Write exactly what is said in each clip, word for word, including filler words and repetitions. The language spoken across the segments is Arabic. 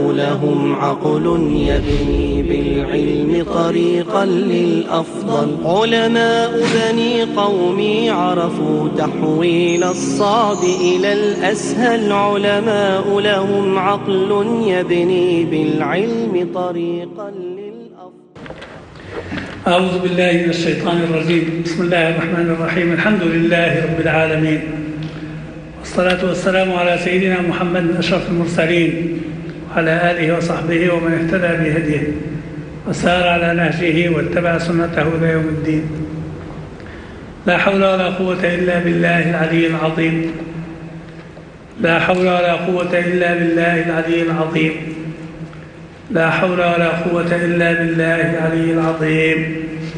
لهم عقل يبني بالعلم طريقا للأفضل. علماء بني قومي عرفوا تحويل الصعب إلى الأسهل. علماء لهم عقل يبني بالعلم طريقا للأفضل. أعوذ بالله من الشيطان الرجيم. بسم الله الرحمن الرحيم. الحمد لله رب العالمين، والصلاة والسلام على سيدنا محمد أشرف المرسلين وعلى آله وصحبه ومن اهتدى بهديه وسار على نهجه واتبع سنته إلى يوم الدين. لا حول ولا قوة إلا بالله العلي العظيم. لا حول ولا قوة إلا بالله العلي العظيم. لا حول ولا قوة إلا بالله العلي العظيم.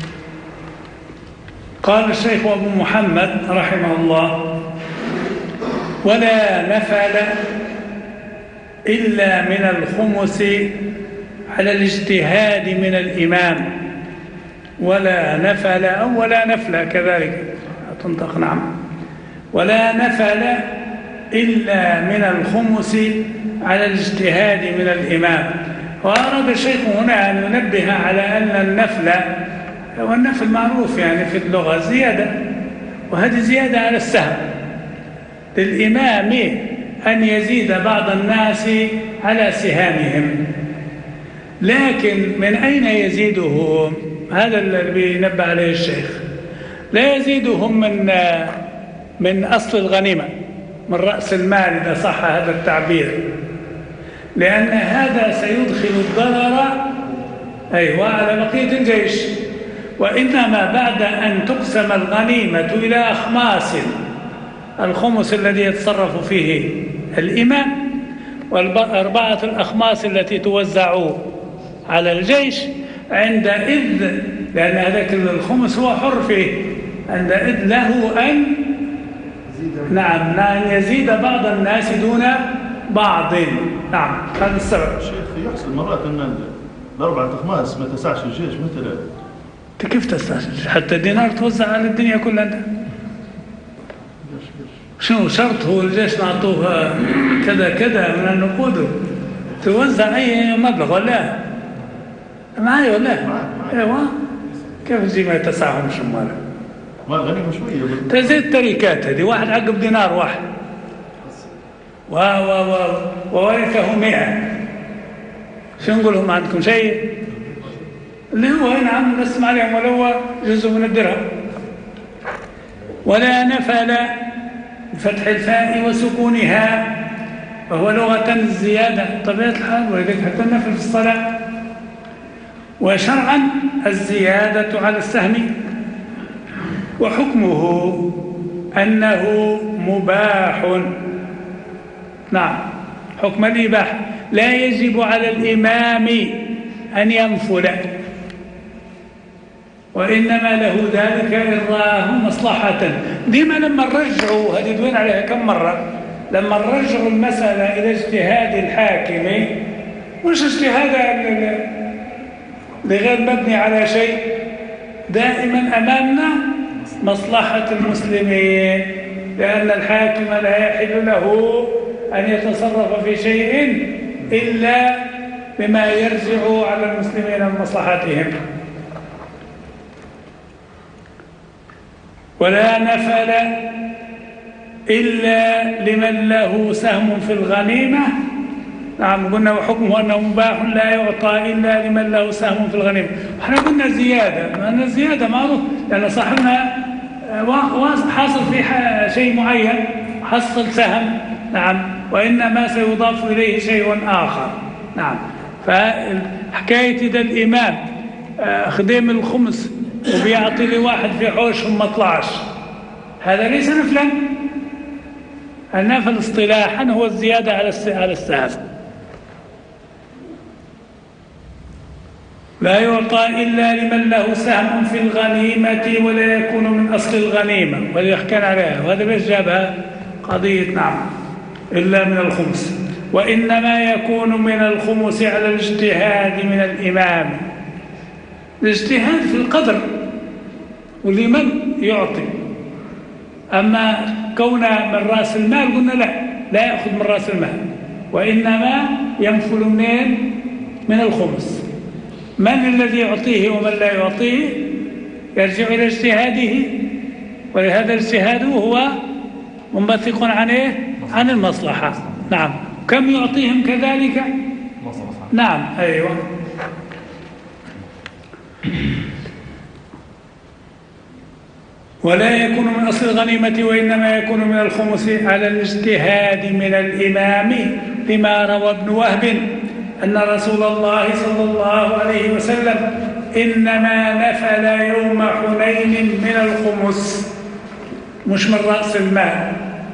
قال الشيخ أبو محمد رحمه الله: ولا نفل إلا من الخمس على الاجتهاد من الإمام. ولا نفل أو ولا نفل كذلك تنطق، نعم. ولا نفل إلا من الخمس على الاجتهاد من الإمام. وأراد الشيخ هنا أن ينبه على أن النفل، والنفل معروف يعني في اللغة زيادة، وهذه زيادة على السهم للإمام أن يزيد بعض الناس على سهامهم. لكن من أين يزيدهم؟ هذا الذي بينبه عليه الشيخ. لا يزيدهم من من أصل الغنيمة، من رأس المال إذا صح هذا التعبير، لأن هذا سيدخل الضرر أيوة على بقية الجيش. وإنما بعد أن تقسم الغنيمة إلى أخماس، الخمس الذي يتصرف فيه الإمام، والأربعة الأخماس التي توزع على الجيش، عندئذ لأن هذاك الخمس هو حر فيه، عندئذ له أن نعم أن يزيد بعض الناس دون بعض. نعم، هذا السبب. شيخ، يحصل مرات أن الأربعة أخماس ما تسعش الجيش مثلا. كيف تسعش الجيش؟ حتى الدينار توزع على الدنيا كلها. شنو شرط هو الجيش نعطوه كذا كذا من النقود، توزع أي مبلغ ولا معي ولا ايوه؟ كيف تجي ما يتسعهم شماله؟ ما الغنيمة شوية تزيد التركات هذه، واحد عقب دينار واحد و و و وورثه مئة، شو نقول لهم؟ عندكم شيء اللي هو هنا عم نسمع عليهم ولو هو جزء من الدرهم. ولا نفل بفتح الفاء وسكونها، وهو لغة الزيادة طبيعة الحال، ولذلك حتى النفل في الصلاة. وشرعا الزيادة على السهم، وحكمه أنه مباح. نعم، حكم الإباحة. لا يجب على الإمام أن ينفل، وإنما له ذلك إن رآه مصلحة. ديما لما نرجعوا هذه دوين عليها كم مرة، لما نرجعوا المسألة إلى اجتهاد الحاكم، مش اجتهاد لغير مبني على شيء، دائما أمامنا مصلحة المسلمين، لأن الحاكم لا يحل له أن يتصرف في شيء إلا بما يرجع على المسلمين من مصلحتهم. ولا نفل إلا لمن له سهم في الغنيمة. نعم، قلنا وحكمه أنه مباح لا يعطى إلا لمن له سهم في الغنيمة. احنا قلنا زيادة، لأن الزيادة معروف، لأن صاحبنا حاصل في شيء معين، حصل سهم، نعم، وإنما سيضاف إليه شيء آخر. نعم، فحكاية إذا الإمام خديم الخمس وبيعطي لواحد في حوشهم ما طلعش، هذا ليس نفلا. النفل اصطلاحا هو الزيادة على السهم. لا يعطى إلا لمن له سهم في الغنيمة ولا يكون من أصل الغنيمة، وليحكى عليها، وهذا ليش جابها قضية نعم إلا من الخمس. وإنما يكون من الخمس على الاجتهاد من الإمام، الاجتهاد في القدر ولمن يعطي. أما كون من رأس المال قلنا لا لا يأخذ من رأس المال، وإنما ينفل منين؟ من الخمس. من الذي يعطيه ومن لا يعطيه يرجع إلى اجتهاده، ولهذا الاجتهاد هو منبثق عن إيه؟ عن المصلحة. نعم. كم يعطيهم كذلك؟ مصلحة. نعم. أيوة. ولا يكون من أصل الغنيمة وإنما يكون من الخمس على الاجتهاد من الإمام، لما روى ابن وهب أن رسول الله صلى الله عليه وسلم إنما نفل يوم حنين من الخمس مش من رأس المال.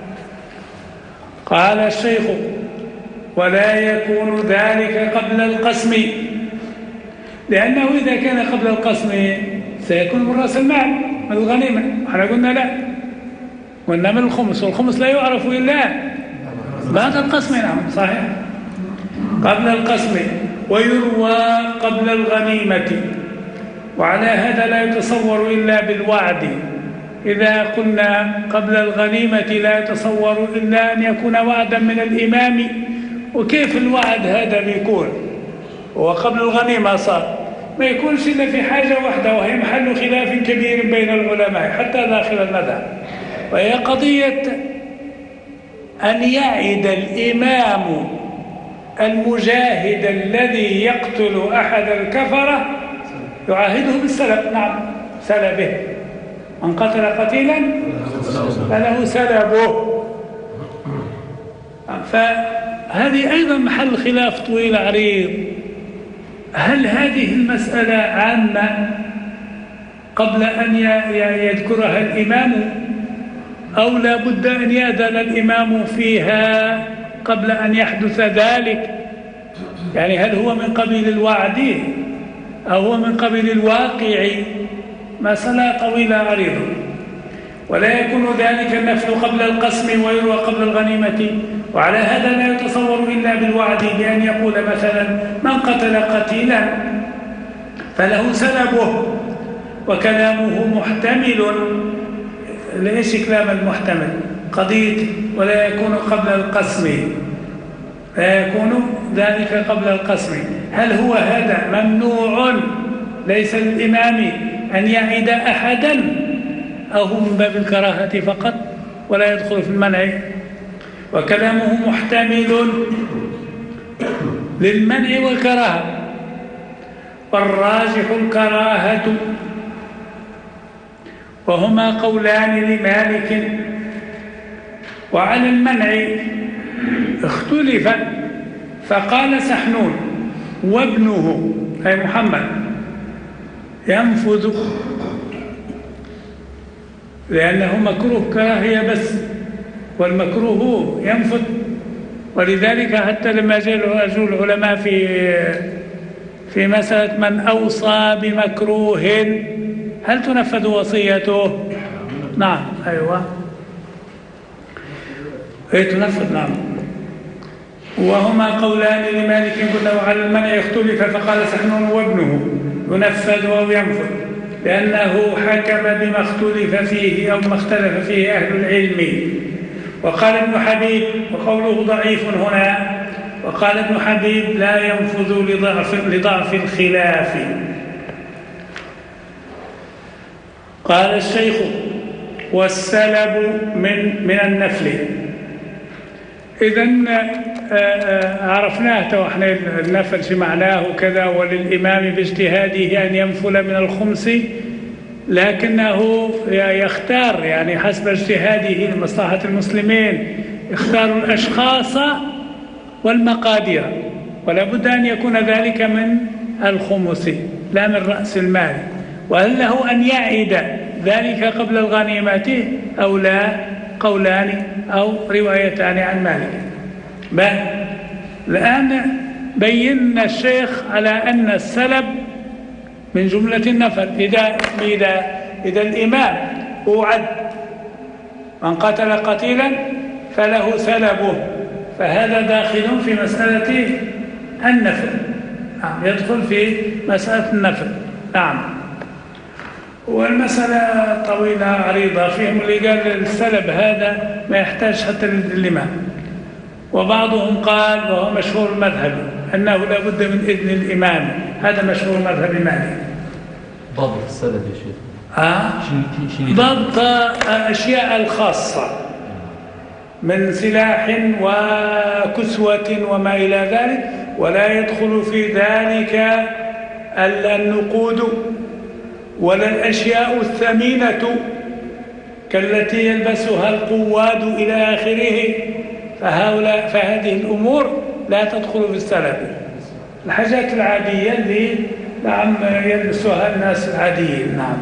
قال الشيخ: ولا يكون ذلك قبل القسم، لأنه إذا كان قبل القسم سيكون من رأس المال من الغنيمة. احنا قلنا لا، قلنا من الخمس، والخمس لا يعرف إلا بعد القسم. نعم صحيح، قبل القسم. ويروى قبل الغنيمة، وعلى هذا لا يتصور إلا بالوعد. إذا قلنا قبل الغنيمة لا يتصور إلا أن يكون وعدا من الإمام. وكيف الوعد هذا بيكون؟ وقبل الغنيمة صار ما يكونش إلا في حاجة واحدة، وهي محل خلاف كبير بين العلماء حتى داخل المذهب، وهي قضية أن يعد الإمام المجاهد الذي يقتل أحد الكفرة يعاهده بالسلب. نعم، سلبه. من قتل قتيلا فله سلبه. فهذه أيضا محل خلاف طويل عريض. هل هذه المسألة عامة قبل أن يذكرها الإمام، أو لا بد أن يأذن الإمام فيها قبل أن يحدث ذلك؟ يعني هل هو من قبيل الوعد أو هو من قبيل الواقع؟ مسألة طويلة عريضة. ولا يكون ذلك النفل قبل القسم ويروى قبل الغنيمة، وعلى هذا لا يتصور إلا بالوعد، بأن يقول مثلا: من قتل قتيلا فله سلبه. وكلامه محتمل. ليش كلام المحتمل؟ قضية ولا يكون قبل القسم، لا يكون ذلك قبل القسم. هل هو هذا ممنوع ليس للإمام أن يعد أحدا، أو هو من باب الكراهة فقط ولا يدخل في المنع؟ وكلامه محتمل للمنع والكراهة، والراجح الكراهة، وهما قولان لمالك. وعلى المنع اختلف، فقال سحنون وابنه أي محمد ينفذ، لأنه مكروه كراهية بس، والمكروه ينفذ. ولذلك حتى لما جاءوا العلماء في في مسألة من أوصى بمكروه هل تنفذ وصيته؟ نعم. أيوة، ايه تنفذ. نعم. وهما قولان لمالك قلنا. وعلى المنع اختلف، فقال سحنون وابنه ينفذ أو ينفذ، لأنه حكم بما اختلف فيه أو ما اختلف فيه أهل العلم. وقال ابن حبيب، وقوله ضعيف هنا، وقال ابن حبيب لا ينفذ لضعف, لضعف الخلاف. قال الشيخ: والسلب من, من النفل. إذن عرفناه توحنا النفل شو معناه كذا، وللإمام باجتهاده أن ينفل من الخمس، لكنه يختار يعني حسب اجتهاده لمصلحة المسلمين، يختار الأشخاص والمقادير، ولا بد أن يكون ذلك من الخمس لا من رأس المال. وهل له أن يعد ذلك قبل الغنيمة أو لا؟ قولان أو روايتان عن مالك. بل الآن بينا الشيخ على أن السلب من جملة النفل. إذا, إذا, إذا الإمام أوعد من قتل قتيلا فله سلبه، فهذا داخل في مسألة النفل. نعم، يدخل في مسألة النفل. نعم. والمسألة طويلة عريضة. فيهم اللي قال السلب هذا ما يحتاج حتى للإمام، وبعضهم قال وهو مشهور المذهب أنه لا بد من إذن الإمام، هذا مشهور مذهب مالك. ضبط السند يا شيخ. آه؟ ضبط الأشياء الخاصة من سلاح وكسوة وما إلى ذلك، ولا يدخل في ذلك النقود ولا الأشياء الثمينة كالتي يلبسها القواد إلى آخره، فهؤلاء فهذه الأمور لا تدخل في السلب. الحاجات العادية اللي نعم يلبسها الناس العاديين. نعم.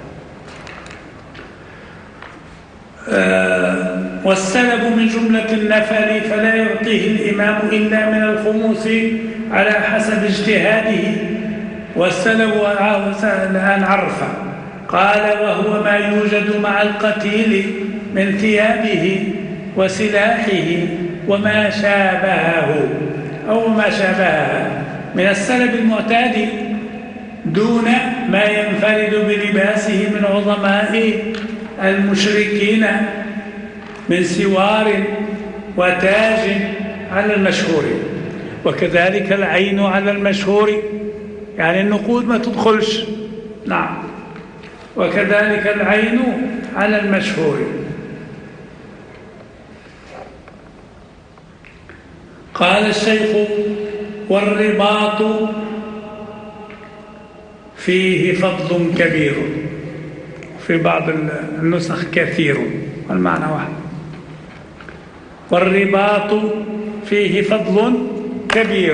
آه والسلب من جملة النفل فلا يعطيه الإمام إلا من الخموس على حسب اجتهاده. والسلب الآن عرفه قال وهو ما يوجد مع القتيل من ثيابه وسلاحه وما شابهه أو ما شابهه من السلب المعتاد دون ما ينفرد بلباسه من عظماء المشركين من سوار وتاج على المشهور، وكذلك العين على المشهور، يعني النقود ما تدخلش. نعم. وكذلك العين على المشهور. قال الشيخ والرباط فيه فضل كبير، في بعض النسخ كثير والمعنى واحد. والرباط فيه فضل كبير،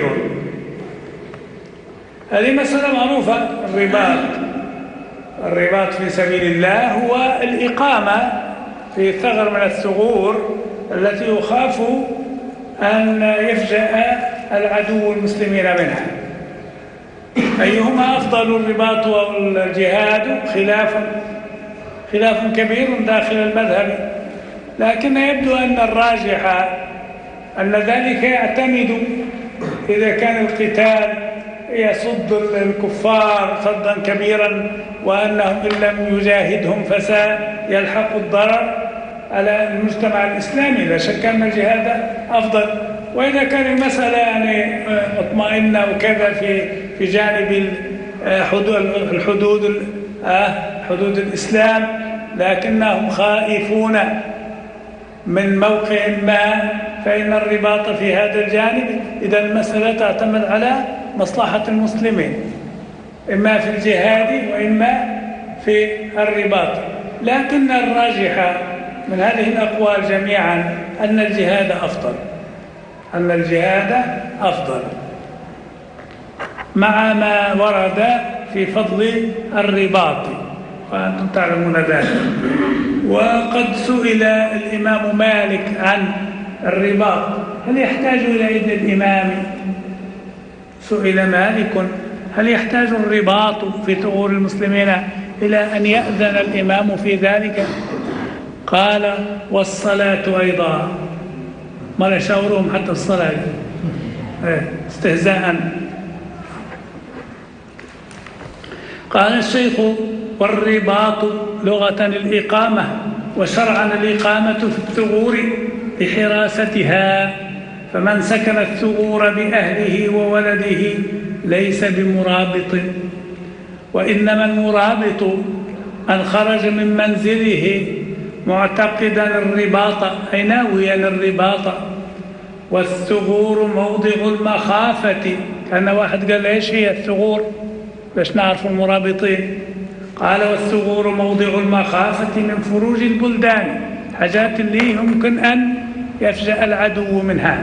هذه مسألة معروفة. الرباط الرباط في سبيل الله هو الإقامة في ثغر من الثغور التي يخاف أن يفجأ العدو المسلمين منها. أيهما أفضل، الرباط أو الجهاد؟ خلاف خلاف كبير داخل المذهب، لكن يبدو أن الراجح أن ذلك يعتمد إذا كان القتال يصد الكفار صدا كبيرا، وأنهم إن لم يجاهدهم فسيلحق الضرر على المجتمع الإسلامي. لا شك أن الجهاد أفضل. وإذا كان المسألة يعني مطمئنة وكذا في في جانب الحدود حدود الإسلام، لكنهم خائفون من موقع ما، فإن الرباط في هذا الجانب إذا المسألة تعتمد على مصلحة المسلمين، إما في الجهاد وإما في الرباط. لكن الراجح من هذه الأقوال جميعا أن الجهاد أفضل، أن الجهاد أفضل مع ما ورد في فضل الرباط، وأنتم تعلمون ذلك. وقد سئل الإمام مالك عن الرباط هل يحتاج إلى إذن الإمام؟ سئل مالك هل يحتاج الرباط في ثغور المسلمين إلى أن يأذن الإمام في ذلك؟ قال والصلاة أيضا، ما يشاورهم حتى الصلاة استهزاء. قال الشيخ والرباط لغة الإقامة، وشرعا الإقامة في الثغور بحراستها، فمن سكن الثغور بأهله وولده ليس بمرابط، وإنما المرابط أن خرج من منزله معتقدا الرباط أي ناويا الرباط. والثغور موضع المخافة، كان واحد قال إيش هي الثغور باش نعرف المرابطين؟ قال والثغور موضع المخافة من فروج البلدان، حاجات اللي يمكن أن يفجأ العدو منها.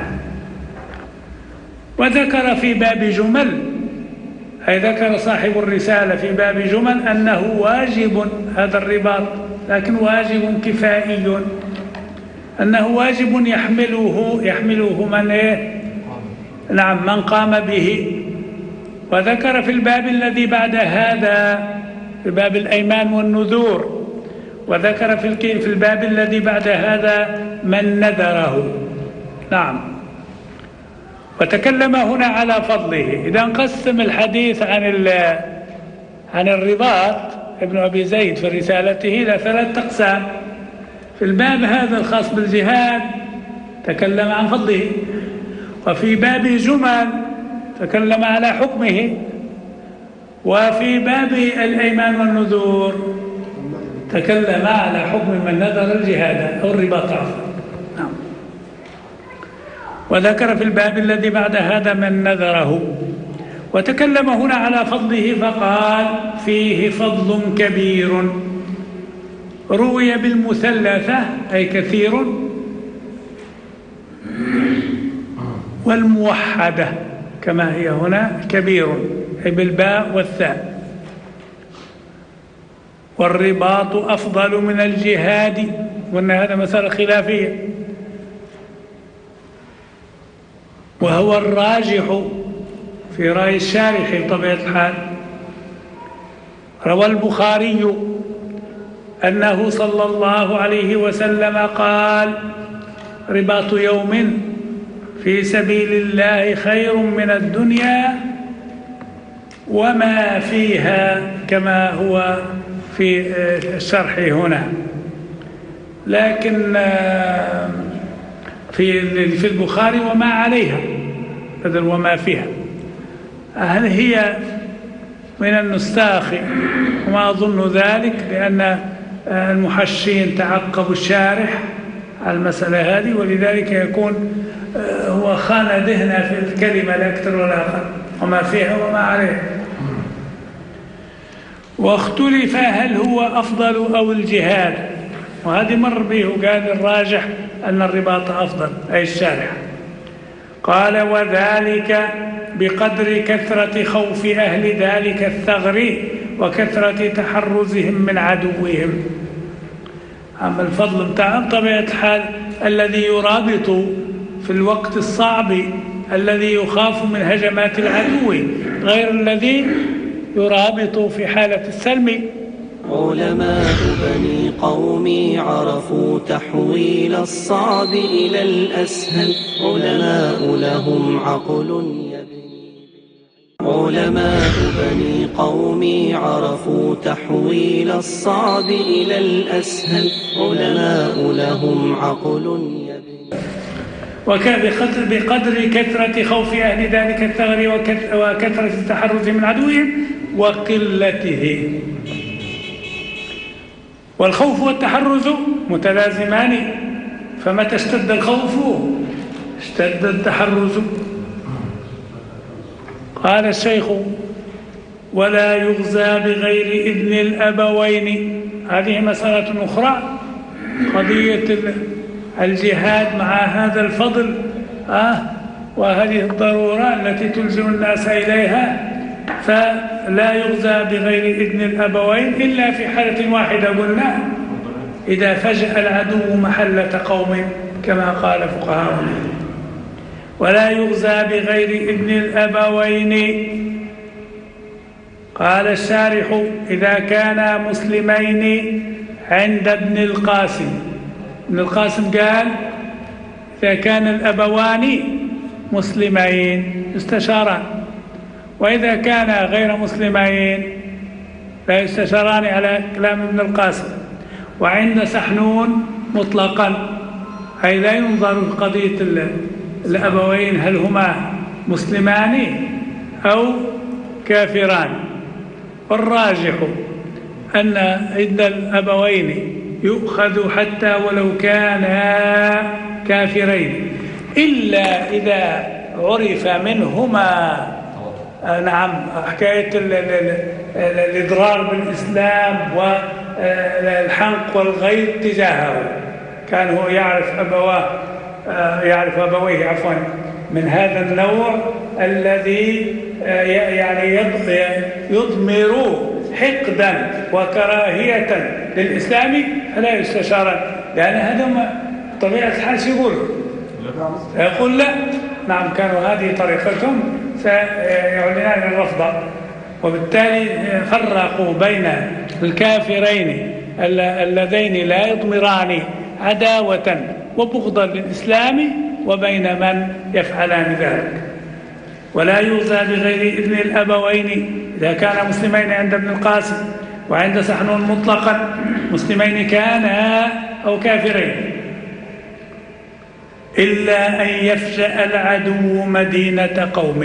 وذكر في باب جمل، أي ذكر صاحب الرسالة في باب جمل أنه واجب هذا الرباط، لكن واجب كفائي، أنه واجب يحمله يحمله من إيه؟ نعم من قام به. وذكر في الباب الذي بعد هذا في باب الأيمان والنذور، وذكر في في الباب الذي بعد هذا من نذره. نعم. وتكلم هنا على فضله. إذا قسم الحديث عن عن الرباط ابن أبي زيد في رسالته إلى ثلاث أقسام. في الباب هذا الخاص بالجهاد تكلم عن فضله، وفي باب جمل تكلم على حكمه، وفي باب الأيمان والنذور تكلم على حكم من نذر الجهاد أو الرباط عفوا. نعم. وذكر في الباب الذي بعد هذا من نذره، وتكلم هنا على فضله فقال فيه فضل كبير روي بالمثلثة أي كثير، والموحدة كما هي هنا كبير أي بالباء والثاء. والرباط أفضل من الجهاد، وأن هذا مسألة خلافية، وهو الراجح في رأي الشارح بطبيعة الحال. روى البخاري أنه صلى الله عليه وسلم قال رباط يوم في سبيل الله خير من الدنيا وما فيها، كما هو في الشرح هنا. لكن في في البخاري وما عليها بدل وما فيها. هل هي من النساخ؟ وما أظن ذلك، لأن المحشين تعقبوا الشارح على المسألة هذه، ولذلك يكون هو خان دهنا في الكلمة لا أكثر ولا أقل، وما فيها وما عليها. واختلف هل هو أفضل أو الجهاد، وهذه مر به وقال الراجح أن الرباط أفضل أي الشارح. قال وذلك بقدر كثرة خوف أهل ذلك الثغر وكثرة تحرزهم من عدوهم. أما الفضل بتاعهم طبيعة الحال الذي يرابط في الوقت الصعب الذي يخاف من هجمات العدو غير الذي يرابط في حالة السلم. علماء بني قومي عرفوا تحويل الصعب إلى الأسهل، علماء لهم عقل يبني. علماء بني قومي عرفوا تحويل الصعب إلى الأسهل، علماء لهم عقل يبني. وبقدر بقدر كثرة خوف أهل ذلك الثغر وكثرة التحرز من عدوهم وقلته. والخوف والتحرز متلازمان، فمتى اشتد الخوف اشتد التحرز. قال الشيخ ولا يغزى بغير إذن الأبوين. هذه مسألة أخرى، قضية الجهاد مع هذا الفضل آه وهذه الضرورة التي تلزم الناس إليها، فلا يغزى بغير إذن الأبوين إلا في حالة واحدة قلنا، إذا فجأ العدو محلة قوم كما قال فقهاؤنا. ولا يغزى بغير إذن الأبوين. قال الشارح إذا كانا مسلمين عند ابن القاسم. ابن القاسم قال إذا كان الأبوان مسلمين استشاران، وإذا كان غير مسلمين لا يستشاران على كلام ابن القاسم. وعند سحنون مطلقا، أي لا ينظر في قضية الأبوين هل هما مسلمان أو كافران. والراجح أن إذن الأبوين يؤخذ حتى ولو كانا كافرين، إلا إذا عرف منهما نعم حكاية الإضرار بالإسلام والحنق والغيظ تجاهه. كان هو يعرف أبواه يعرف أبويه عفوا من هذا النوع الذي يعني يضمر حقدا وكراهية للإسلام، فلا يستشارن، لأن هذا طبيعة الحال يقولوا يقول لا نعم كانوا هذه طريقتهم سيعلنان الرفض. وبالتالي فرقوا بين الكافرين اللذين لا يضمران عداوة وبغضا للإسلام وبين من يفعلان ذلك. ولا يغزى بغير إذن الأبوين إذا كان مسلمين عند ابن القاسم، وعند سحنون مطلقا مسلمين كانا أو كافرين. إلا أن يفجأ العدو مدينة قوم.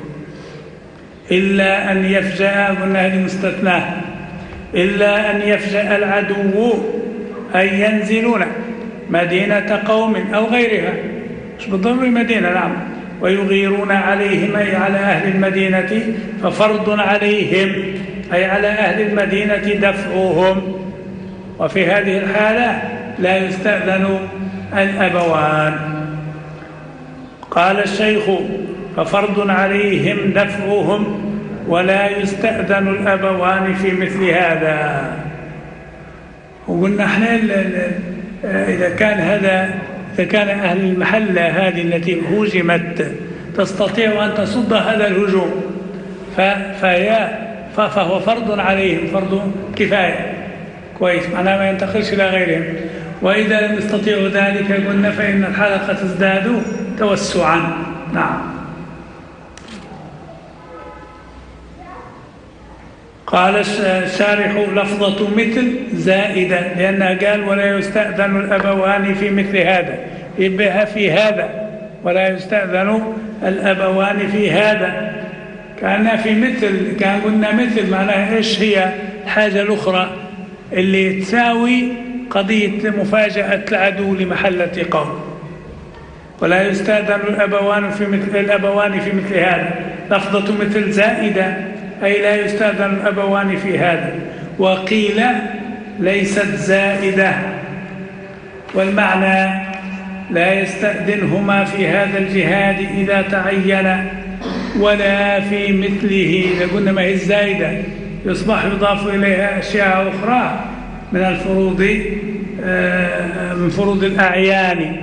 إلا أن يفجأ، قلنا هذه مستثناه، إلا أن يفجأ العدو أي ينزلون مدينة قوم أو غيرها، مش بالضروري مدينة، نعم، ويغيرون عليهم أي على أهل المدينة، ففرض عليهم أي على أهل المدينة دفعهم. وفي هذه الحالة لا يستأذن الأبوان. قال الشيخ: ففرض عليهم دفعهم ولا يستأذن الأبوان في مثل هذا. وقلنا احنا إذا كان هذا إذا كان أهل المحلة هذه التي هجمت تستطيع أن تصد هذا الهجوم فهي فهو فرض عليهم، فرض كفاية، كويس، معناه ما ينتقلش إلى غيرهم. وإذا لم يستطيعوا ذلك قلنا فإن الحلقة تزداد توسعا. نعم. قال الشارح: لفظة مثل زائدة، لأنها قال ولا يستأذن الأبوان في مثل هذا، يبها في هذا، ولا يستأذن الأبوان في هذا، كأنها في مثل، كان قلنا مثل معناها إيش هي الحاجة الأخرى اللي تساوي قضية مفاجأة العدو لمحلة قوم. ولا يستأذن الأبوان في مثل الأبوان في مثل هذا، لفظة مثل زائدة أي لا يستأذن الأبوان في هذا. وقيل ليست زائدة، والمعنى لا يستأذنهما في هذا الجهاد إذا تعين ولا في مثله. إذا قلنا ما هي الزائدة يصبح يضاف إليها أشياء أخرى من الفروض، من فروض الأعيان.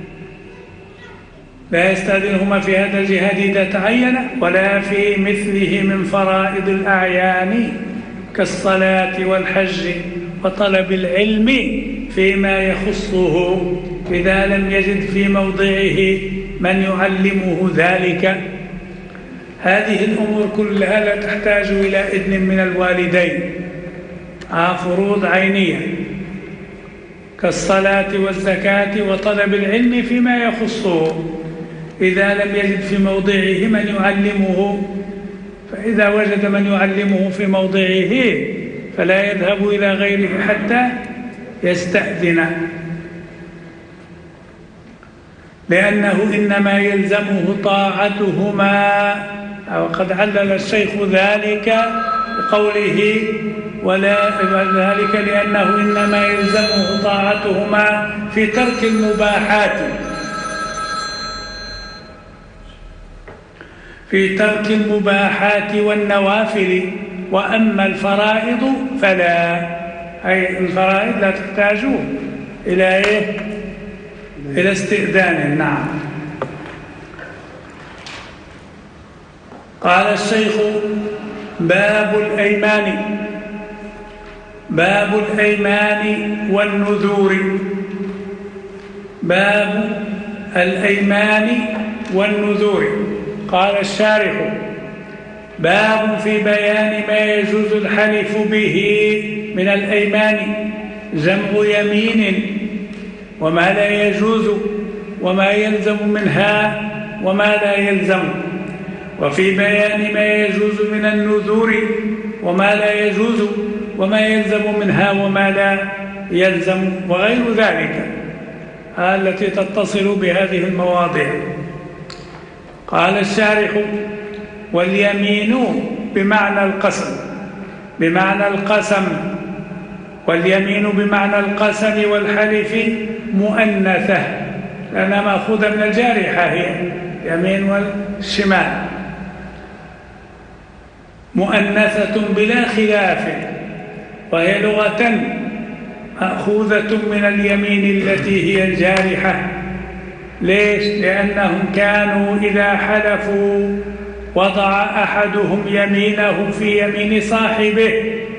لا يستأذنهما في هذا الجهاد إذا تعين ولا في مثله من فرائض الأعيان كالصلاة والحج وطلب العلم فيما يخصه إذا لم يجد في موضعه من يعلمه ذلك. هذه الأمور كلها لا تحتاج إلى إذن من الوالدين، فروض عينية كالصلاة والزكاة وطلب العلم فيما يخصه إذا لم يجد في موضعه من يعلمه. فإذا وجد من يعلمه في موضعه فلا يذهب إلى غيره حتى يستأذن، لأنه إنما يلزمه طاعتهما. وقد علل الشيخ ذلك بقوله ولا ذلك لأنه إنما يلزمه طاعتهما في ترك المباحات في ترك المباحات والنوافل، وأما الفرائض فلا، أي الفرائض لا تحتاج إلى إيه؟ إلى استئذان. نعم. قال الشيخ: باب الأيمان. باب الأيمان والنذور. باب الأيمان والنذور. قال الشارح: باب في بيان ما يجوز الحلف به من الأيمان، جمع يمين، وما لا يجوز وما يلزم منها وما لا يلزم، وفي بيان ما يجوز من النذور وما لا يجوز وما يلزم منها وما لا يلزم، وغير ذلك التي تتصل بهذه المواضع. قال الشارح: واليمين بمعنى القسم بمعنى القسم واليمين بمعنى القسم والحلف مؤنثة، لأنها مأخوذة من الجارحة، هي يمين والشمال، مؤنثة بلا خلاف، وهي لغة مأخوذة من اليمين التي هي الجارحة. ليش؟ لأنهم كانوا إذا حلفوا وضع أحدهم يمينه في يمين صاحبه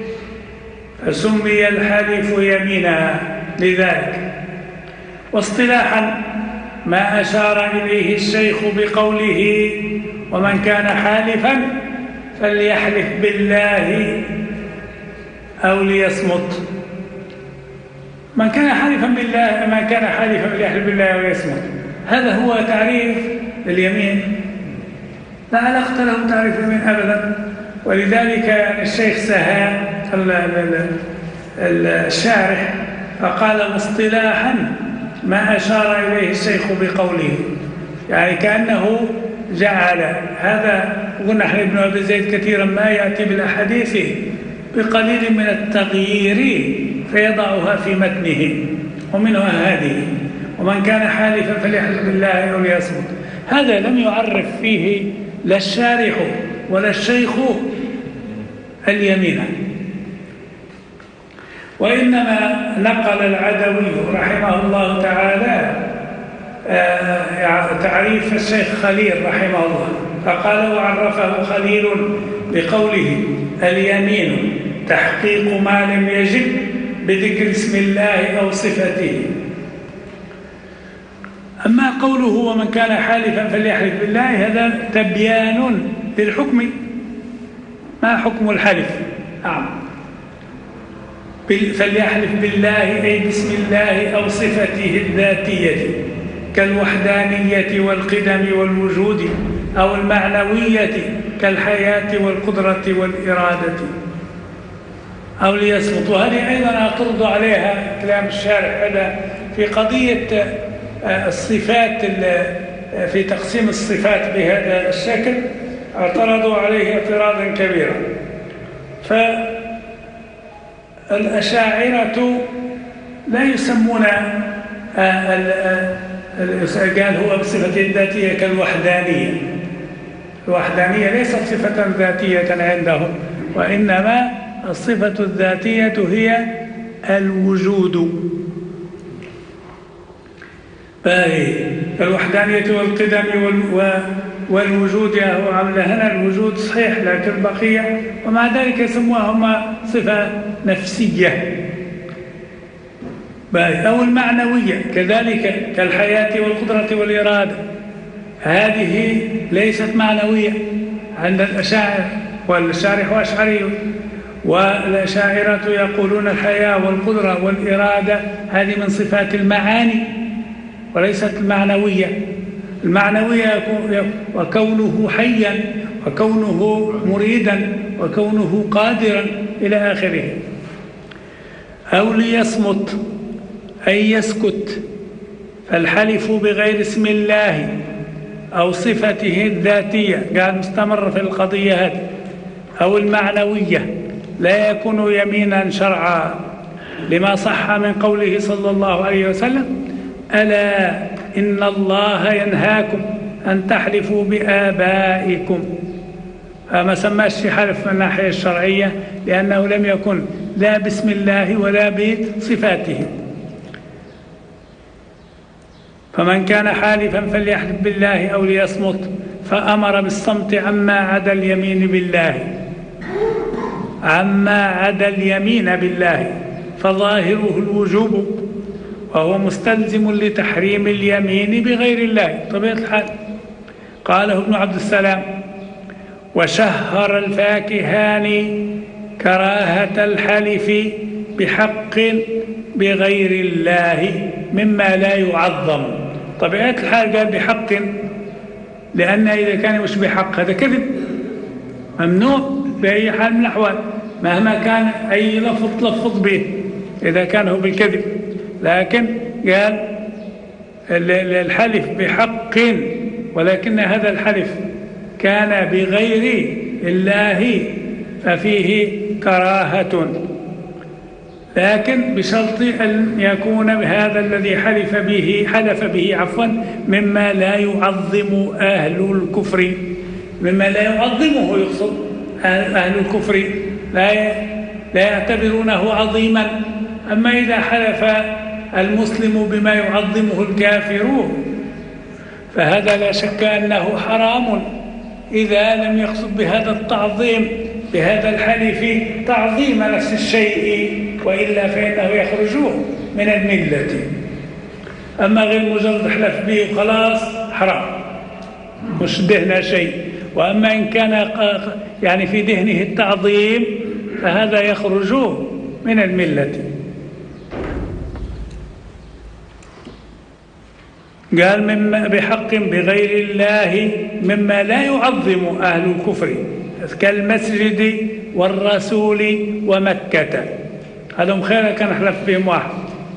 فسمي الحلف يمينا لذلك. واصطلاحا ما أشار إليه الشيخ بقوله: ومن كان حالفا فليحلف بالله أو ليصمت. من كان حالفا بالله من كان حالفا فليحلف بالله أو ليصمت، هذا هو تعريف اليمين؟ لا علاقة له تعريف اليمين أبدا. ولذلك الشيخ سهى الشارح فقال مصطلاحا ما أشار إليه الشيخ بقوله، يعني كأنه جعل هذا، قلنا نحن ابن أبي زيد كثيرا ما يأتي بالأحاديث بقليل من التغيير فيضعها في متنه، ومنها هذه ومن كان حالفا فليحلف بالله أو ليصمت. هذا لم يعرف فيه لا الشارح ولا الشيخ اليمين، وإنما نقل العدوي رحمه الله تعالى تعريف الشيخ خليل رحمه الله، فقال وعرفه خليل بقوله اليمين تحقيق ما لم يجب بذكر اسم الله أو صفته. أما قوله ومن كان حالفا فليحلف بالله هذا تبيان للحكم. ما حكم الحلف؟ نعم، فليحلف بالله أي بسم الله أو صفته الذاتية كالوحدانية والقدم والوجود، أو المعنوية كالحياة والقدرة والإرادة، أو ليصمت. وهذه أيضا أعترض عليها كلام الشارح هذا في قضية الصفات، في تقسيم الصفات بهذا الشكل اعترضوا عليه اعتراضا كبيرا. فالأشاعرة لا يسمون قال هو بصفة ذاتية كالوحدانية. الوحدانية ليست صفة ذاتية عندهم، وإنما الصفة الذاتية هي الوجود. الوحدانية والقدم والوجود هو عمل هنا الوجود صحيح، لكن البقية ومع ذلك يسموها هما صفة نفسية. أو المعنوية كذلك كالحياة والقدرة والإرادة، هذه ليست معنوية عند الأشاعرة، والشارح أشعري، والأشاعرة يقولون الحياة والقدرة والإرادة هذه من صفات المعاني وليست المعنوية. المعنوية وكونه حيا وكونه مريدا وكونه قادرا إلى آخره. أو ليصمت أي يسكت، فالحلف بغير اسم الله أو صفته الذاتية قال مستمر في القضية هذه أو المعنوية لا يكون يمينا شرعا، لما صح من قوله صلى الله عليه وسلم ألا إن الله ينهاكم أن تحلفوا بآبائكم. فما سماش حلف من الناحية الشرعية لأنه لم يكن لا باسم الله ولا بصفاته. فمن كان حالفا فليحلف بالله أو ليصمت، فأمر بالصمت عما عدا اليمين بالله، عما عدا اليمين بالله فظاهره الوجوب، وهو مستلزم لتحريم اليمين بغير الله طبيعة الحال. قاله ابن عبد السلام وشهر الفاكهاني كراهة الحلف بحق بغير الله مما لا يعظم. طبيعة الحال قال بحق، لأن إذا كان مش بحق هذا كذب ممنوع بأي حال من الأحوال مهما كان أي لفظ تلفظ به إذا كان هو بالكذب. لكن قال الحلف بحق، ولكن هذا الحلف كان بغير الله ففيه كراهة، لكن بشرط أن يكون هذا الذي حلف به حلف به عفوا مما لا يعظم أهل الكفر، مما لا يعظمه يقصد أهل الكفر لا لا يعتبرونه عظيما. أما إذا حلف المسلم بما يعظمه الكافر فهذا لا شك أنه حرام إذا لم يقصد بهذا التعظيم بهذا الحلف تعظيم نفس الشيء، وإلا فإنه يخرج من الملة. أما غير مجرد حلف به وخلاص حرام مش دهن شيء. وأما إن كان يعني في دهنه التعظيم فهذا يخرج من الملة. قال مما بحق بغير الله مما لا يعظم أهل الكفر كالمسجد والرسول ومكة. هذا خير كان أحلف بهم واحد.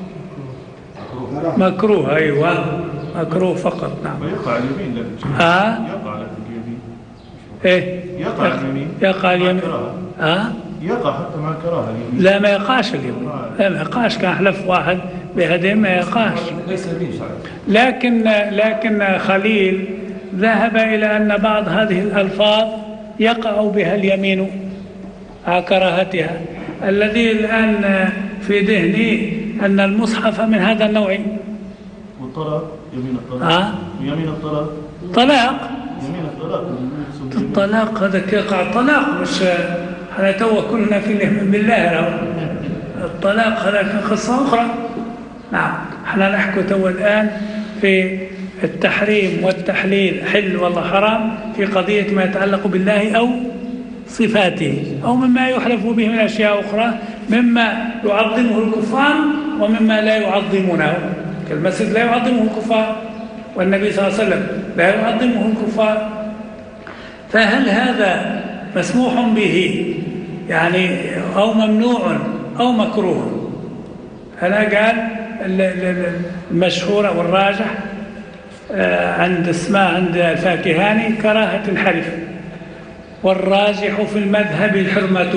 مكروه. أيوة مكروه فقط. نعم. ويقع اليمين لك. آه يقع لك اليمين. إيه يقع اليمين. يقع اليمين. آه يقع حتى مع الكراهة اليمين. لا ما يقاش اليمين. لا ما يقاش. كان أحلف واحد بهدين ما يقاش. لكن لكن خليل ذهب إلى أن بعض هذه الألفاظ يقع بها اليمين على كراهتها. الذي الآن في ذهني أن المصحف من هذا النوع. والطلاق يمين الطلاق. آه؟ يمين الطلاق. طلاق. يمين الطلاق. الطلاق هذا يقع طلاق مش احنا تو كلنا في اليمين بالله. الطلاق هذا قصة أخرى. نعم. احنا نحكي تو الآن في التحريم والتحليل حل والله حرام في قضية ما يتعلق بالله أو صفاته أو مما يحلف به من أشياء أخرى مما يعظمه الكفار ومما لا يعظمونه. كالمسجد لا يعظمه الكفار والنبي صلى الله عليه وسلم لا يعظمه الكفار. فهل هذا مسموح به يعني أو ممنوع أو مكروه؟ أنا قال المشهور والراجح عند اسماء عند الفاكهاني كراهة الحلف، والراجح في المذهب الحرمة.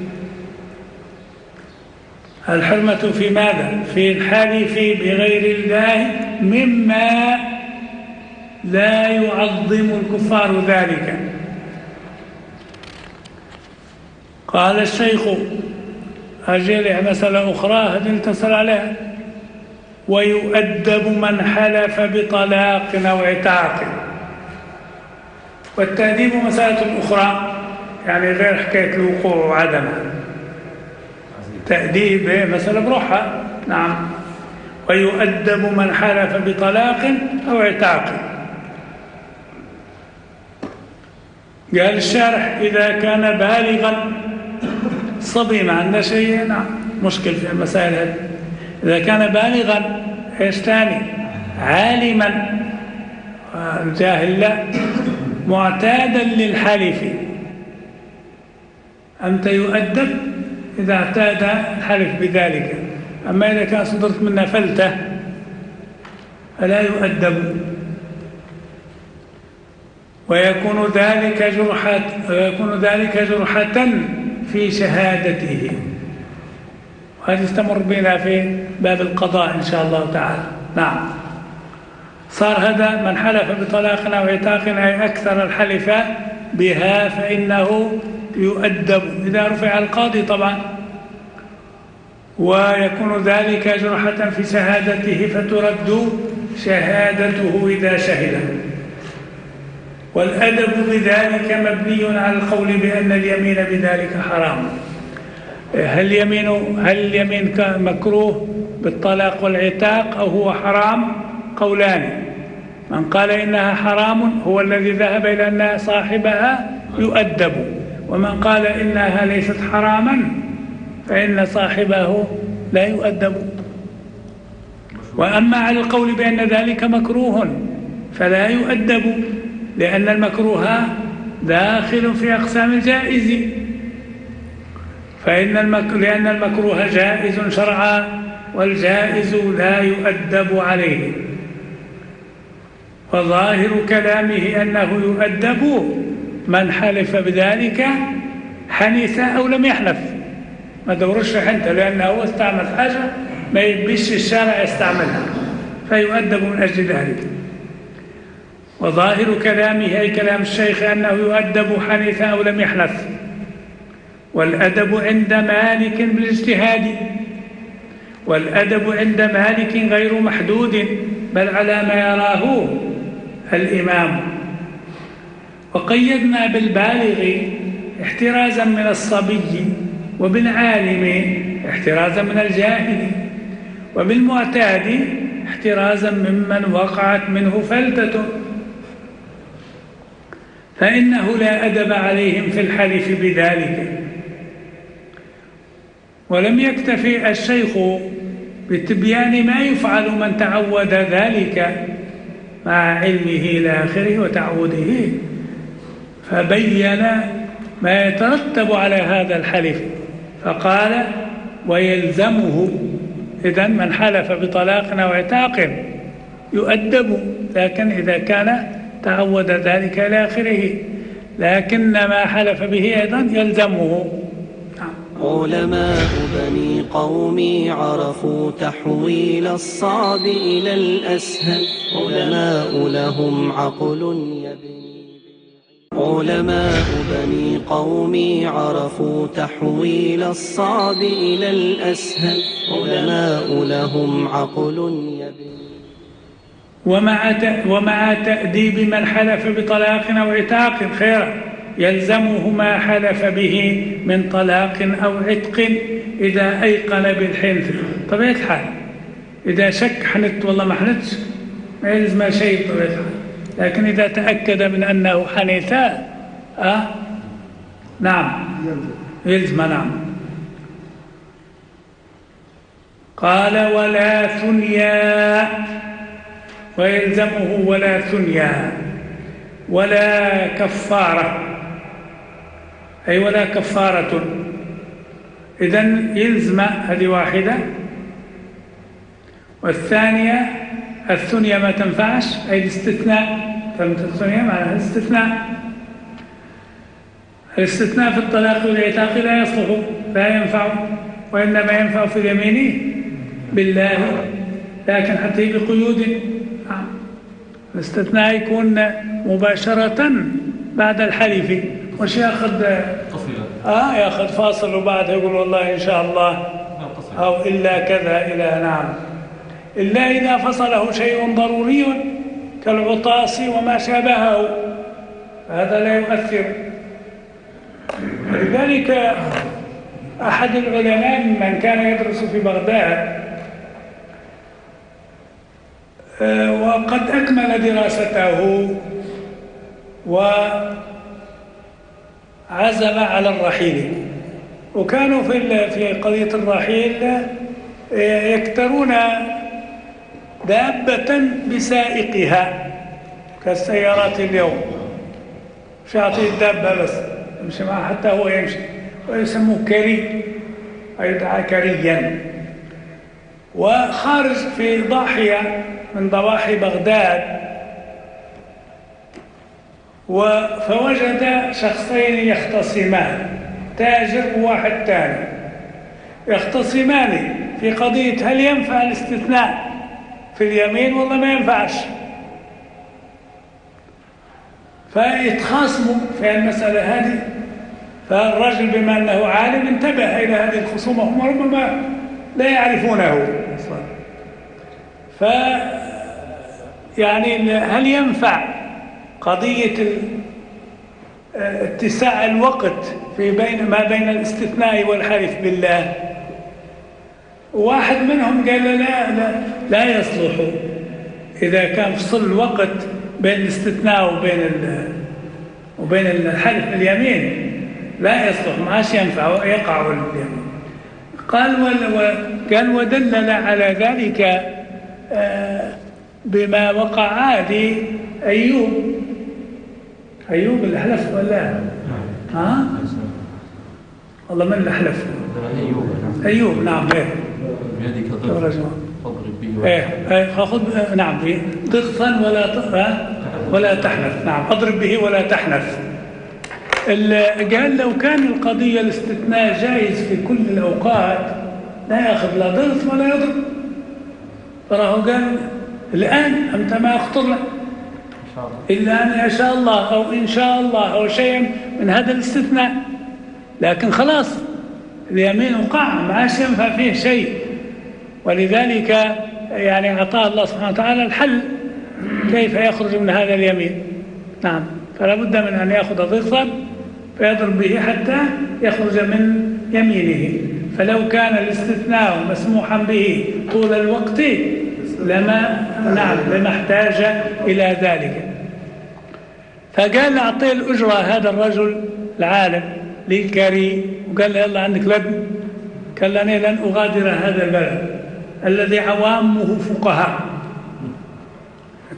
الحرمة في ماذا؟ في الحلف بغير الله مما لا يعظم الكفار ذلك. قال الشيخ أجل مسألة أخرى هذه انتصر عليها. ويؤدب من حلف بطلاق أو عتاق. والتأديب مسألة أخرى يعني غير حكاية الوقوع وعدمها. تأديب مسألة بروحها. نعم. ويؤدب من حلف بطلاق أو عتاق. قال الشارح إذا كان بالغا صبي ما عنده شيء نعم مشكل في المسائل هذه. إذا كان بالغا إيش ثاني؟ عالما الجاهل لا معتادا للحلف. أنت يؤدب إذا اعتاد الحلف بذلك. أما إذا كان صدرت منه فلتة فلا يؤدب. ويكون ذلك جرحة ويكون ذلك جرحة في شهادته. وهذه استمر بنا في باب القضاء إن شاء الله تعالى. نعم. صار هذا من حلف بطلاق أو عتاق أي أكثر الحلف بها فإنه يؤدب إذا رفع القاضي طبعا. ويكون ذلك جرحة في شهادته فترد شهادته إذا شهد. والأدب بذلك مبني على القول بأن اليمين بذلك حرام. هل اليمين هل اليمين مكروه بالطلاق والعتاق أو هو حرام؟ قولان. من قال إنها حرام هو الذي ذهب إلى أن صاحبها يؤدب، ومن قال إنها ليست حراما فإن صاحبه لا يؤدب. وأما على القول بأن ذلك مكروه فلا يؤدب، لأن المكروه داخل في أقسام الجائز. فإن المك... لأن المكروه جائز شرعا والجائز لا يؤدب عليه. وظاهر كلامه أنه يؤدب من حلف بذلك حنث أو لم يحلف. ما دورش أنت لأنه استعمل حاجة ما يبيش الشارع يستعملها فيؤدب من أجل ذلك. وظاهر كلامه أي كلام الشيخ أنه يؤدب حنث أو لم يحلف. والأدب عند مالك بالاجتهاد، والأدب عند مالك غير محدود بل على ما يراه الإمام. وقيدنا بالبالغ احترازا من الصبي، وبالعالم احترازا من الجاهل، وبالمعتاد احترازا ممن وقعت منه فلتة. فإنه لا أدب عليهم في الحلف بذلك. ولم يكتفي الشيخ بتبيان ما يفعل من تعود ذلك مع علمه إلى آخره وتعوده، فبين ما يترتب على هذا الحلف فقال ويلزمه. إذن من حلف بطلاق أو عتاق يؤدب، لكن إذا كان تعود ذلك إلى آخره، لكن ما حلف به أيضا يلزمه. علماء بني قومي عرفوا تحويل الصعب إلى الأسهل، علماء لهم عقل يبني. علماء بني قومي عرفوا تحويل الصعب إلى الأسهل، علماء لهم عقل يبني. ومع ومع تأديب من حلف بطلاق أو عتاق خيرا يلزمه ما حلف به من طلاق أو عتق إذا أيقن بالحنث. طبيعة الحال إذا شك حنت والله ما حنتش ما يلزم شيء بطبيعة الحال، لكن إذا تأكد من أنه حنثا أه؟ نعم يلزم. نعم. قال ولا ثنيا، ويلزمه ولا ثنيا ولا كفارة، أي ولا كفارة. إذن يلزم هذه واحدة، والثانية الثنيا ما تنفعش، أي الاستثناء. فهمت الثنيا معناها الاستثناء. الاستثناء في الطلاق والعتاق لا يصلح، لا ينفع، وإنما ينفع في اليمين بالله، لكن حتى بقيود. الاستثناء يكون مباشرة بعد الحلف، مش ياخذ اه ياخذ فاصل وبعد يقول والله إن شاء الله أو إلا كذا إلى. نعم. إلا إذا فصله شيء ضروري كالعطاس وما شابهه، هذا لا يؤثر. لذلك أحد العلماء من كان يدرس في بغداد وقد أكمل دراسته وعزم على الرحيل، وكانوا في في قضية الرحيل يكترون دابة بسائقها كالسيارات اليوم، مش يعطيه الدابة بس يمشي معها حتى هو يمشي، ويسموه كري، يدعى كريا. وخارج في ضاحية من ضواحي بغداد فوجد شخصين يختصمان، تاجر وواحد ثاني، يختصمان في قضية هل ينفع الاستثناء في اليمين والله ما ينفعش، فيتخاصموا في المسألة هذه. فالرجل بما أنه عالم انتبه إلى هذه الخصومة، هم ربما لا يعرفونه. ف يعني هل ينفع قضية اتساع الوقت في بين ما بين الاستثناء والحلف بالله؟ واحد منهم قال لا لا, لا يصلح إذا كان فصل الوقت بين الاستثناء وبين وبين الحلف باليمين، لا يصلح، ما عادش ينفع، يقع اليمين. قال قال ودلل على ذلك بما وقع عادي أيوب. أيوب اللي حلف ولا ها؟ والله من اللي حلف؟ أيوب. أيوب نعم. إيه بيدك ضغط فاضرب به. إيه إيه فخذ نعم به ضغطا ولا ولا تحنث. نعم أضرب به ولا تحنث. قال لو كان القضية الاستثناء جائز في كل الأوقات لا يأخذ لا ضغط ولا يضرب. فراه قال الآن أنت ما يخطر لك إلا أن يشاء الله أو إن شاء الله أو شيء من هذا الاستثناء، لكن خلاص اليمين وقع ما عادش ينفع فيه شيء. ولذلك يعني أعطاه الله سبحانه وتعالى الحل كيف يخرج من هذا اليمين. نعم. فلا بد من أن يأخذ ضغطا فيضرب به حتى يخرج من يمينه. فلو كان الاستثناء مسموحا به طول الوقت لما نعم لما احتاج إلى ذلك. فقال أعطيه الأجرة هذا الرجل العالم للكري، وقال له يلا عندك لبن، قال أنا لن أغادر هذا البلد الذي عوامه فقهاء.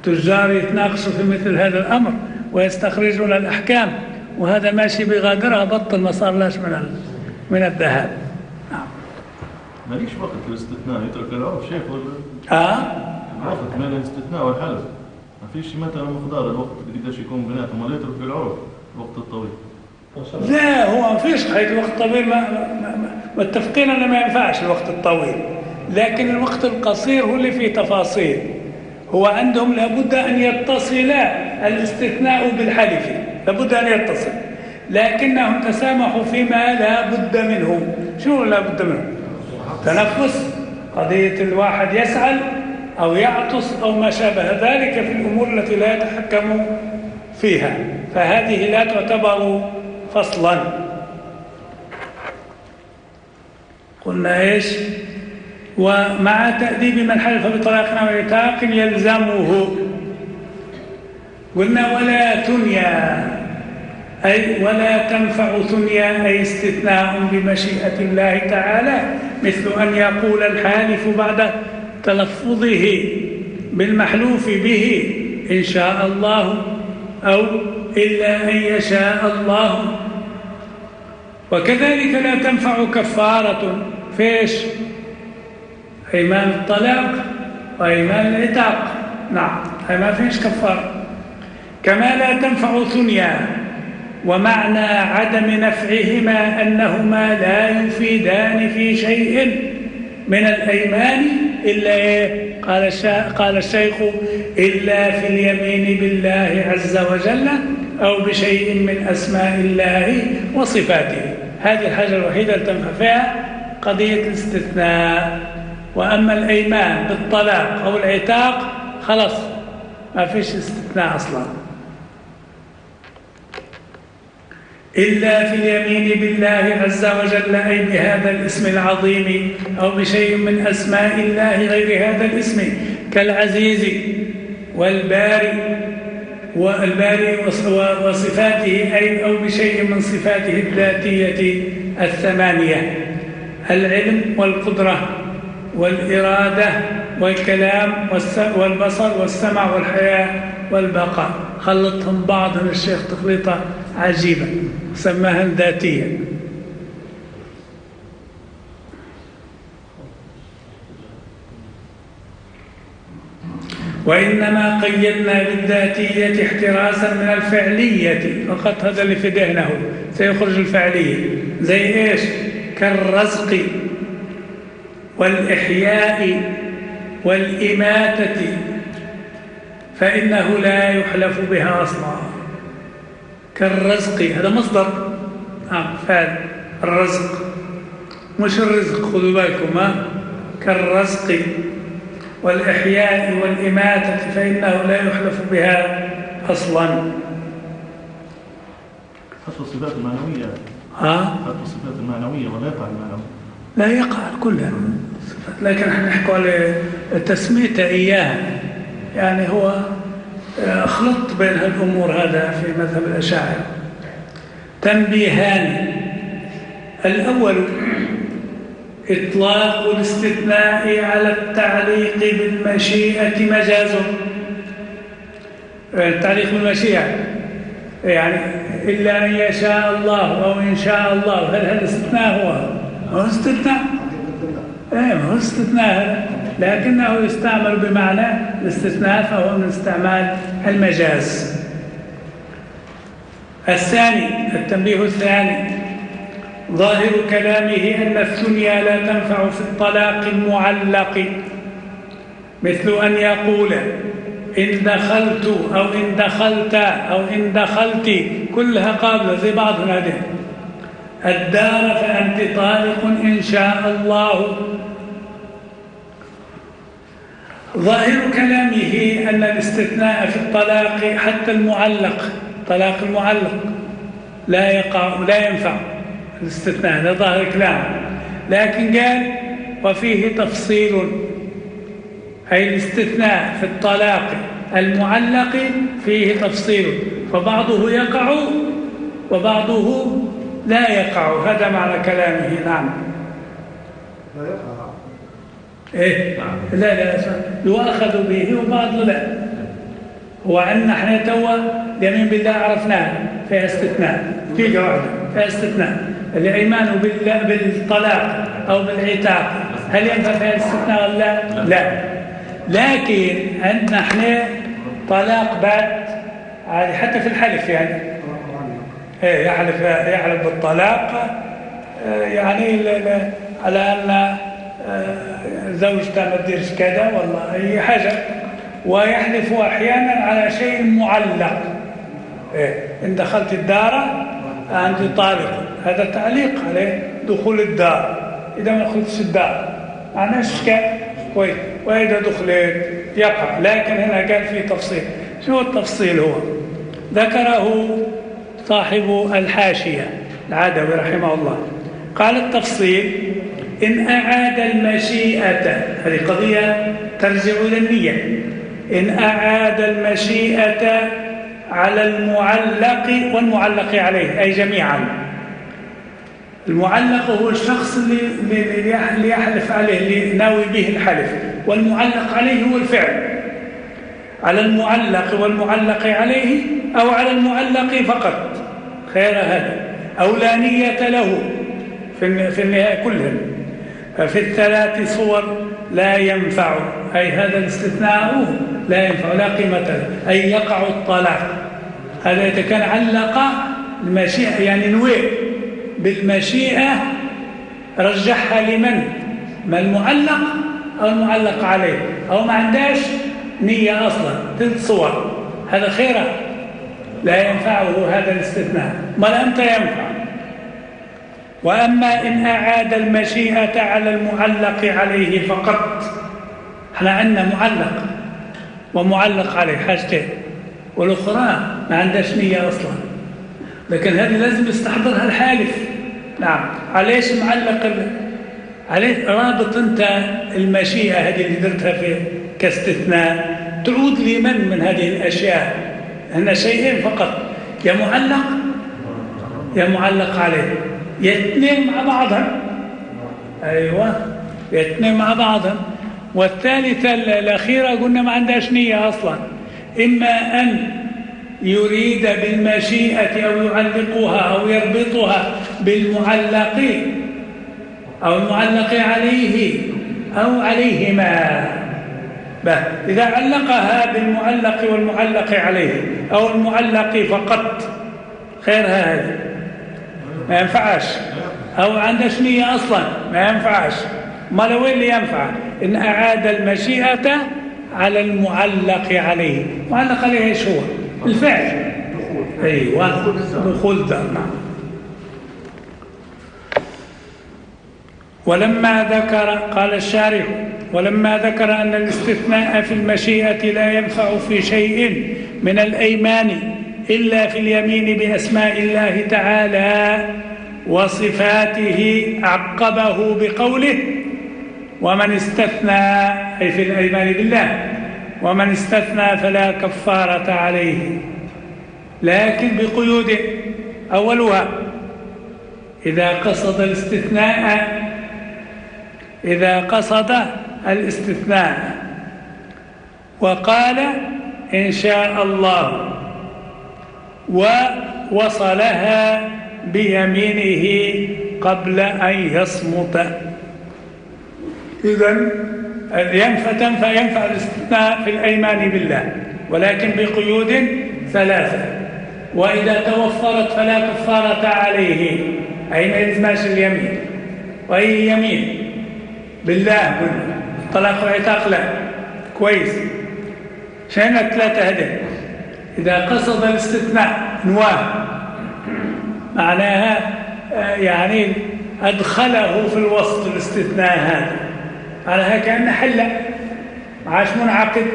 التجار يتناقشوا في مثل هذا الأمر ويستخرجون الأحكام، وهذا ماشي بغادرها بطل ما صار لاش من من الذهب. نعم. ماليش وقت الاستثناء، يترك العرف شيخ ولا؟ اه الوقت بين الاستثناء والحلف ما فيش مثلا مقدار الوقت قديش يكون بيناتهم، ولا يترك العرف الوقت الطويل؟ لا هو ما فيش حيث الوقت الطويل، ما متفقين انه ما ينفعش الوقت الطويل، لكن الوقت القصير هو اللي فيه تفاصيل. هو عندهم لابد ان يتصل الاستثناء بالحلف، لابد ان يتصل، لكنهم تسامحوا فيما لا بد منه. شنو لا بد منه؟ تنفس، قضية الواحد يسأل أو يعطس أو ما شابه ذلك في الأمور التي لا يتحكم فيها، فهذه لا تعتبر فصلا. قلنا إيش؟ ومع تأديب من حلف بطلاق أو عتاق يلزمه. قلنا ولا ثنيا، أي ولا تنفع ثنيا، أي استثناء بمشيئة الله تعالى، مثل أن يقول الحالف بعد تلفظه بالمحلوف به إن شاء الله أو إلا أن يشاء الله. وكذلك لا تنفع كفارة فيش أيمان الطلاق وأيمان العتاق. نعم، أي ما فيش كفارة. كما لا تنفع ثنيا، ومعنى عدم نفعهما أنهما لا يفيدان في شيء من الأيمان إلا إيه؟ قال, قال الشيخ إلا في اليمين بالله عز وجل أو بشيء من أسماء الله وصفاته. هذه الحاجة الوحيدة اللي تنفع فيها قضية الاستثناء. وأما الأيمان بالطلاق أو العتاق خلاص ما فيش استثناء أصلا. إلا في اليمين بالله عز وجل، أي بهذا الاسم العظيم أو بشيء من أسماء الله غير هذا الاسم، كالعزيز والباري والباري وصفاته، أي أو بشيء من صفاته الذاتية الثمانية: العلم والقدرة والإرادة والكلام والبصر والسمع والحياة والبقاء. خلطهم بعض الشيخ تخليطة عجيبة سماها الذاتية. وإنما قيدنا بالذاتية احتراسا من الفعلية فقط، هذا اللي في ذهنه سيخرج الفعلية. زي إيش؟ كالرزق والإحياء والإماتة، فإنه لا يحلف بها أصلا. كالرزق هذا مصدر آه فعل الرزق، مش الرزق، خذوا بالكم. ها كالرزق والإحياء والإماتة فإنه لا يحلف بها أصلا. حتى الصفات المعنوية ها حتى الصفات المعنوية ولا يقع المعنوي، لا يقع كلها صفات، لكن احنا نحكي على تسميته إياها، يعني هو خلط بين هالأمور هذا في مذهب الأشاعرة. تنبيهان: الأول إطلاق الاستثناء على التعليق بالمشيئة مجاز. التعليق بالمشيئة يعني إلا أن يشاء الله أو إن شاء الله، هل هذا الاستثناء هو هو استثناء؟ إيه هو استثناء، لكنه يستعمل بمعنى الاستثناء، فهو من استعمال المجاز. الثاني التنبيه الثاني: ظاهر كلامه أن الثنيا لا تنفع في الطلاق المعلق، مثل أن يقول إن دخلت أو إن دخلت أو إن دخلت، كلها قابلة زي بعض هذه. الدار فأنت طالق إن شاء الله. ظاهر كلامه أن الاستثناء في الطلاق حتى المعلق، طلاق المعلق لا يقع لا ينفع الاستثناء، هذا ظاهر كلام. لكن قال وفيه تفصيل، أي الاستثناء في الطلاق المعلق فيه تفصيل، فبعضه يقع وبعضه لا يقع. هذا معنى كلامه. نعم لا يقع. إيه؟ لا لا يؤخذ به وبعض لا. هو أن احنا توا اليمين بالله عرفناها فيها استثناء، دقيقة واحدة فيها استثناء. الإيمان بالله بالطلاق أو بالعتاق هل ينفع فيها استثناء ولا لا؟ لا. لكن أن احنا طلاق بات عادي حتى في الحلف يعني ايه يحلف يحلف بالطلاق يعني على أن زوجته ما تديرش كذا والله أي حاجة، ويحلف أحيانا على شيء معلق. إيه إن دخلت الدار أنت طالق، هذا تعليق عليه دخول الدار. إذا ما دخلتش الدار أنا إشكال كويس، وإذا دخلت يقع. لكن هنا قال في تفصيل. شو التفصيل؟ هو ذكره صاحب الحاشية العدوي رحمه الله. قال التفصيل: إن أعاد المشيئة، هذه قضية ترجع إلى النية، إن أعاد المشيئة على المعلق والمعلق عليه أي جميعا. المعلق هو الشخص اللي, اللي يحلف عليه، اللي ناوي به الحلف، والمعلق عليه هو الفعل. على المعلق والمعلق عليه أو على المعلق فقط، خير هذا، أو لا نية له في النهاية كلهم. ففي الثلاث صور لا ينفع، أي هذا الاستثناء لا ينفع لا قيمة له، أي يقع الطلاق. هذا إذا كان علق المشيئة يعني نوي بالمشيئة رجحها لمن؟ ما المعلق أو المعلق عليه، أو ما عندهاش نية أصلا. ثلاث صور، هذا خيره لا ينفعه هذا الاستثناء. ما أنت ينفع. وأما إن أعاد المشيئة على المعلق عليه فقط، احنا عندنا معلق ومعلق عليه حاجتين، والأخرى ما عندهاش نية أصلا، لكن هذه لازم يستحضرها الحالف. نعم. عليش معلق عليه رابط أنت المشيئة هذه اللي درتها في كاستثناء تعود لمن من هذه الأشياء؟ هنا شيئين فقط، يا معلق يا معلق عليه، يتنين مع بعضها. أيوة يتنين مع بعضها. والثالثة الأخيرة قلنا ما عندهاش نية أصلا، إما أن يريد بالمشيئة أو يعلقها أو يربطها بالمعلق أو المعلق عليه أو عليهما. إذا علقها بالمعلق والمعلق عليه أو المعلق فقط خير هذا ما ينفعش، أو عندهاش نية أصلا ما ينفعش. ما لو اللي ينفع إن أعاد المشيئة على المعلق عليه. معلق عليه إيش هو؟ الفعل. أيوة دخول دار. ولما ذكر، قال الشارح: ولما ذكر أن الاستثناء في المشيئة لا ينفع في شيء من الأيمان إلا في اليمين بأسماء الله تعالى وصفاته، عقبه بقوله: ومن استثنى، أي في الأيمان بالله، ومن استثنى فلا كفارة عليه، لكن بقيود. أولها إذا قصد الاستثناء إذا قصد الاستثناء وقال إن شاء الله ووصلها بيمينه قبل أن يصمت. إذن ينفع تنفع ينفع الاستثناء في الأيمان بالله، ولكن بقيود ثلاثة. وإذا توفرت فلا كفارة عليه، أي ما يلزمش اليمين. وأي يمين بالله طلاق وعتاق لا كويس. شأن الثلاثة هذه إذا قصد الاستثناء نواه معناها يعني أدخله في الوسط الاستثناء هذا، على كأنه حلة معاش منعقد.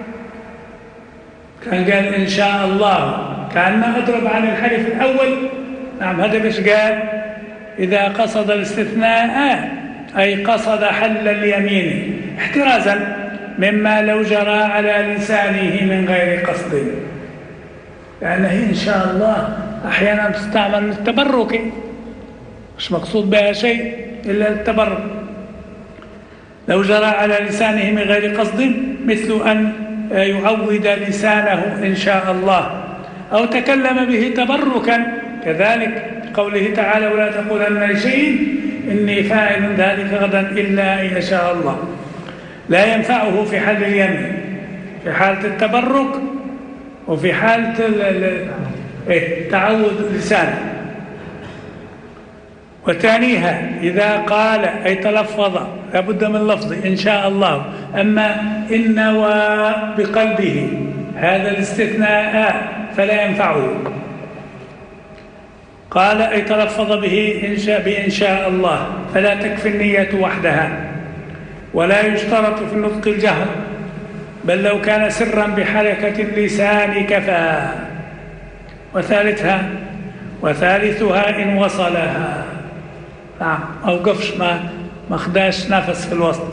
كان قال إن شاء الله كأنه أضرب عن الحلف الأول. نعم هذا بس قال إذا قصد الاستثناء أي قصد حل اليمين احترازا مما لو جرى على لسانه من غير قصد، لأنه إن شاء الله أحيانا تستعمل للتبرك، مش مقصود بها شيء إلا التبرك. لو جرى على لسانه من غير قصد مثل أن يعود لسانه إن شاء الله، أو تكلم به تبركا كذلك قوله تعالى ولا تقولن لشيء إني فاعل ذلك غدا إلا أن يشاء الله. لا ينفعه في حال اليمين، في حالة التبرك وفي حالة تعود لسانه. وثانيها إذا قال أي تلفظ لابد من لفظ إن شاء الله، أما إن نوى بقلبه هذا الاستثناء فلا ينفعه. قال أي تلفظ به إن شاء بإن شاء الله فلا تكفي النية وحدها، ولا يشترط في النطق الجهر، بل لو كان سرا بحركة اللسان كفى. وثالثها وثالثها إن وصلها، نعم أوقفش ما ما خداش نفس في الوسط.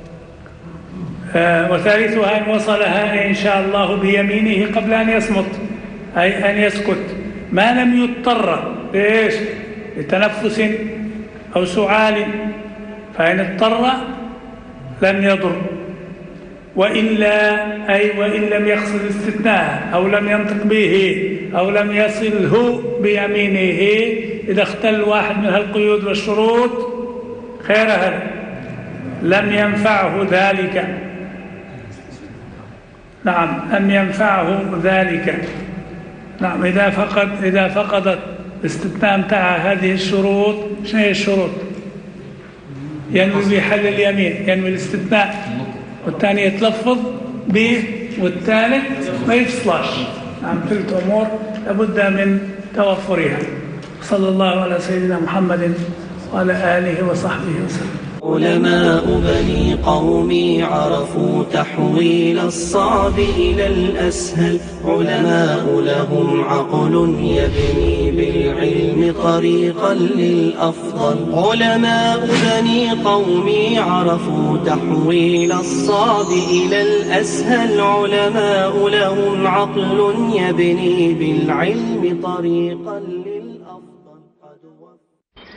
آه وثالثها إن وصلها إن شاء الله بيمينه قبل أن يصمت، أي أن يسكت، ما لم يضطر ليش لتنفس أو سعال، فإن اضطر لم يضر. وإلا أي وإن لم يقصد الاستثناء أو لم ينطق به أو لم يصله بيمينه، إذا اختل واحد من هالقيود والشروط خيرها لم ينفعه ذلك. نعم لم ينفعه ذلك. نعم إذا فقد إذا فقدت الاستثناء متاع هذه الشروط، شنو هي الشروط؟ ينوي بحل اليمين، ينوي الاستثناء، والثاني يتلفظ به، والثالث ما يفصلش. نعم ثلاث أمور لابد من توفرها. صلى الله على سيدنا محمد وعلى آله وصحبه وسلم. علماء بني قومي عرفوا تحويل الصعب إلى الأسهل، علماء لهم عقل يبني بالعلم طريقا للأفضل. علماء بني قومي عرفوا تحويل الصعب إلى الأسهل، علماء لهم عقل يبني بالعلم طريقا للأفضل.